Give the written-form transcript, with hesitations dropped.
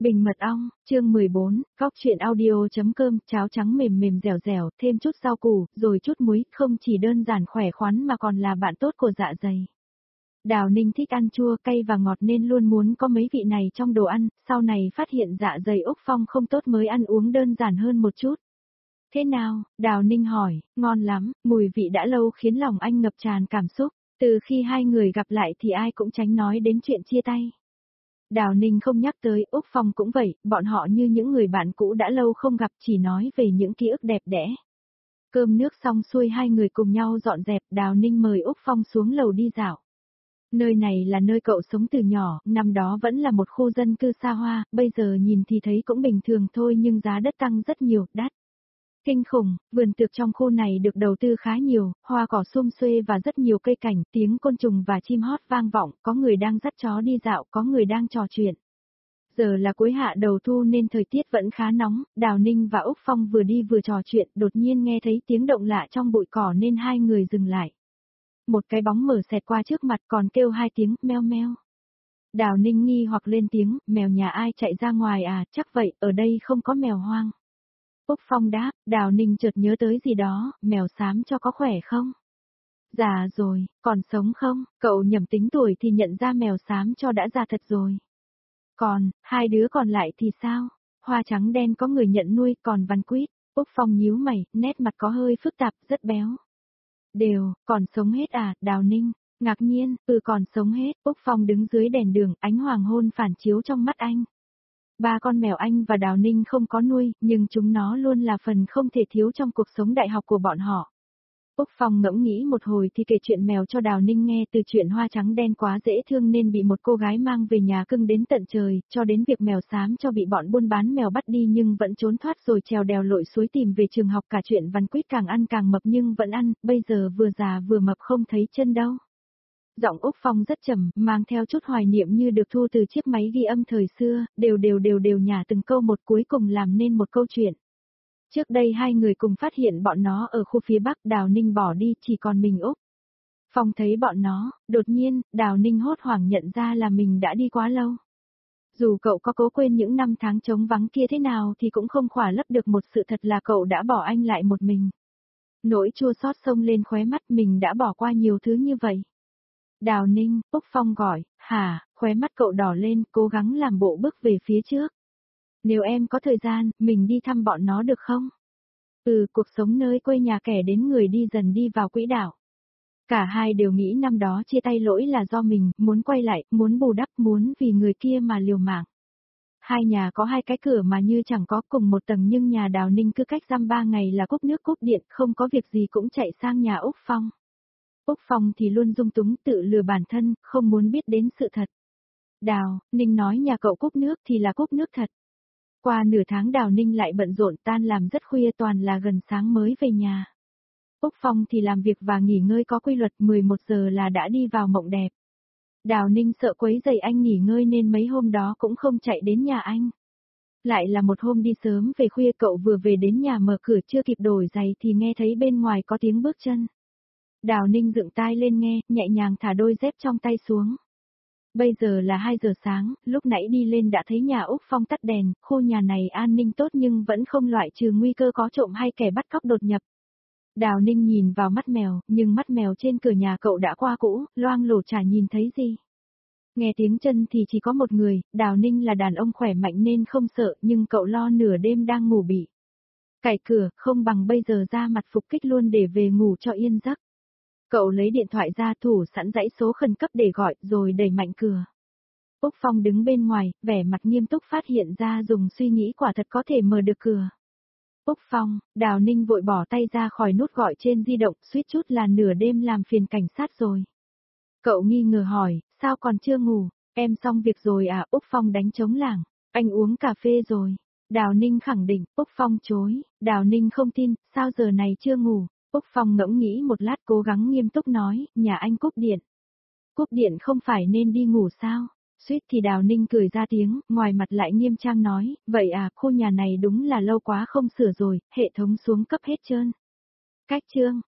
Bình mật ong, chương 14, góc chuyện audio.com, cháo trắng mềm mềm dẻo dẻo, thêm chút rau củ, rồi chút muối, không chỉ đơn giản khỏe khoắn mà còn là bạn tốt của dạ dày. Đào Ninh thích ăn chua cay và ngọt nên luôn muốn có mấy vị này trong đồ ăn, sau này phát hiện dạ dày Úc Phong không tốt mới ăn uống đơn giản hơn một chút. Thế nào? Đào Ninh hỏi, ngon lắm, mùi vị đã lâu khiến lòng anh ngập tràn cảm xúc, từ khi hai người gặp lại thì ai cũng tránh nói đến chuyện chia tay. Đào Ninh không nhắc tới, Úc Phong cũng vậy, bọn họ như những người bạn cũ đã lâu không gặp chỉ nói về những ký ức đẹp đẽ. Cơm nước xong xuôi hai người cùng nhau dọn dẹp, Đào Ninh mời Úc Phong xuống lầu đi dạo. Nơi này là nơi cậu sống từ nhỏ, năm đó vẫn là một khu dân cư xa hoa, bây giờ nhìn thì thấy cũng bình thường thôi nhưng giá đất tăng rất nhiều, đắt. Kinh khủng, vườn tược trong khu này được đầu tư khá nhiều, hoa cỏ sum xuê và rất nhiều cây cảnh, tiếng côn trùng và chim hót vang vọng, có người đang dắt chó đi dạo, có người đang trò chuyện. Giờ là cuối hạ đầu thu nên thời tiết vẫn khá nóng, Đào Ninh và Úc Phong vừa đi vừa trò chuyện, đột nhiên nghe thấy tiếng động lạ trong bụi cỏ nên hai người dừng lại. Một cái bóng mở xẹt qua trước mặt còn kêu hai tiếng, meo meo. Đào Ninh nghi hoặc lên tiếng, mèo nhà ai chạy ra ngoài à, chắc vậy, ở đây không có mèo hoang. Úc Phong đáp, Đào Ninh chợt nhớ tới gì đó, mèo xám cho có khỏe không? Già rồi, còn sống không? Cậu nhầm tính tuổi thì nhận ra mèo xám cho đã già thật rồi. Còn, hai đứa còn lại thì sao? Hoa trắng đen có người nhận nuôi, còn Văn Quýt. Úc Phong nhíu mày, nét mặt có hơi phức tạp, rất béo. Đều, còn sống hết à, Đào Ninh? Ngạc nhiên, còn sống hết. Úc Phong đứng dưới đèn đường, ánh hoàng hôn phản chiếu trong mắt anh. Ba con mèo anh và Đào Ninh không có nuôi, nhưng chúng nó luôn là phần không thể thiếu trong cuộc sống đại học của bọn họ. Úc Phong ngẫm nghĩ một hồi thì kể chuyện mèo cho Đào Ninh nghe, từ chuyện hoa trắng đen quá dễ thương nên bị một cô gái mang về nhà cưng đến tận trời, cho đến việc mèo xám cho bị bọn buôn bán mèo bắt đi nhưng vẫn trốn thoát rồi trèo đèo lội suối tìm về trường học, cả chuyện Văn Quýt càng ăn càng mập nhưng vẫn ăn, bây giờ vừa già vừa mập không thấy chân đâu. Giọng Úc Phong rất trầm, mang theo chút hoài niệm như được thu từ chiếc máy ghi âm thời xưa, đều nhả từng câu một cuối cùng làm nên một câu chuyện. Trước đây hai người cùng phát hiện bọn nó ở khu phía Bắc, Đào Ninh bỏ đi, chỉ còn mình Úc. Phong thấy bọn nó, đột nhiên, Đào Ninh hốt hoảng nhận ra là mình đã đi quá lâu. Dù cậu có cố quên những năm tháng trống vắng kia thế nào thì cũng không khỏa lấp được một sự thật là cậu đã bỏ anh lại một mình. Nỗi chua xót xông lên khóe mắt, mình đã bỏ qua nhiều thứ như vậy. Đào Ninh, Úc Phong gọi, hả, khóe mắt cậu đỏ lên, cố gắng làm bộ bước về phía trước. Nếu em có thời gian, mình đi thăm bọn nó được không? Cuộc sống nơi quê nhà kẻ đến người đi dần đi vào quỹ đạo. Cả hai đều nghĩ năm đó chia tay lỗi là do mình, muốn quay lại, muốn bù đắp, muốn vì người kia mà liều mạng. Hai nhà có hai cái cửa mà như chẳng có cùng một tầng nhưng nhà Đào Ninh cứ cách dăm 3 ngày là cúp nước cúp điện, không có việc gì cũng chạy sang nhà Úc Phong. Úc Phong thì luôn dung túng tự lừa bản thân, không muốn biết đến sự thật. Đào, Ninh nói nhà cậu cúp nước thì là cúp nước thật. Qua nửa tháng Đào Ninh lại bận rộn tan làm rất khuya, toàn là gần sáng mới về nhà. Úc Phong thì làm việc và nghỉ ngơi có quy luật, 11 giờ là đã đi vào mộng đẹp. Đào Ninh sợ quấy rầy anh nghỉ ngơi nên mấy hôm đó cũng không chạy đến nhà anh. Lại là một hôm đi sớm về khuya, cậu vừa về đến nhà mở cửa chưa kịp đổi giày thì nghe thấy bên ngoài có tiếng bước chân. Đào Ninh dựng tai lên nghe, nhẹ nhàng thả đôi dép trong tay xuống. Bây giờ là 2 giờ sáng, lúc nãy đi lên đã thấy nhà Úc Phong tắt đèn, khu nhà này an ninh tốt nhưng vẫn không loại trừ nguy cơ có trộm hay kẻ bắt cóc đột nhập. Đào Ninh nhìn vào mắt mèo, nhưng mắt mèo trên cửa nhà cậu đã qua cũ, loang lổ chả nhìn thấy gì. Nghe tiếng chân thì chỉ có một người, Đào Ninh là đàn ông khỏe mạnh nên không sợ, nhưng cậu lo nửa đêm đang ngủ bị cạy cửa, không bằng bây giờ ra mặt phục kích luôn để về ngủ cho yên giấc. Cậu lấy điện thoại ra thủ sẵn dãy số khẩn cấp để gọi, rồi đẩy mạnh cửa. Úc Phong đứng bên ngoài, vẻ mặt nghiêm túc phát hiện ra dùng suy nghĩ quả thật có thể mở được cửa. Úc Phong, Đào Ninh vội bỏ tay ra khỏi nút gọi trên di động, suýt chút là nửa đêm làm phiền cảnh sát rồi. Cậu nghi ngờ hỏi, sao còn chưa ngủ, em xong việc rồi à? Úc Phong đánh trống lảng, anh uống cà phê rồi. Đào Ninh khẳng định, Úc Phong chối, Đào Ninh không tin, sao giờ này chưa ngủ? Úc Phong ngẫm nghĩ một lát cố gắng nghiêm túc nói, nhà anh cúp điện. Cúp điện không phải nên đi ngủ sao? Suýt thì Đào Ninh cười ra tiếng, ngoài mặt lại nghiêm trang nói, vậy à, khu nhà này đúng là lâu quá không sửa rồi, hệ thống xuống cấp hết trơn. Cách chương.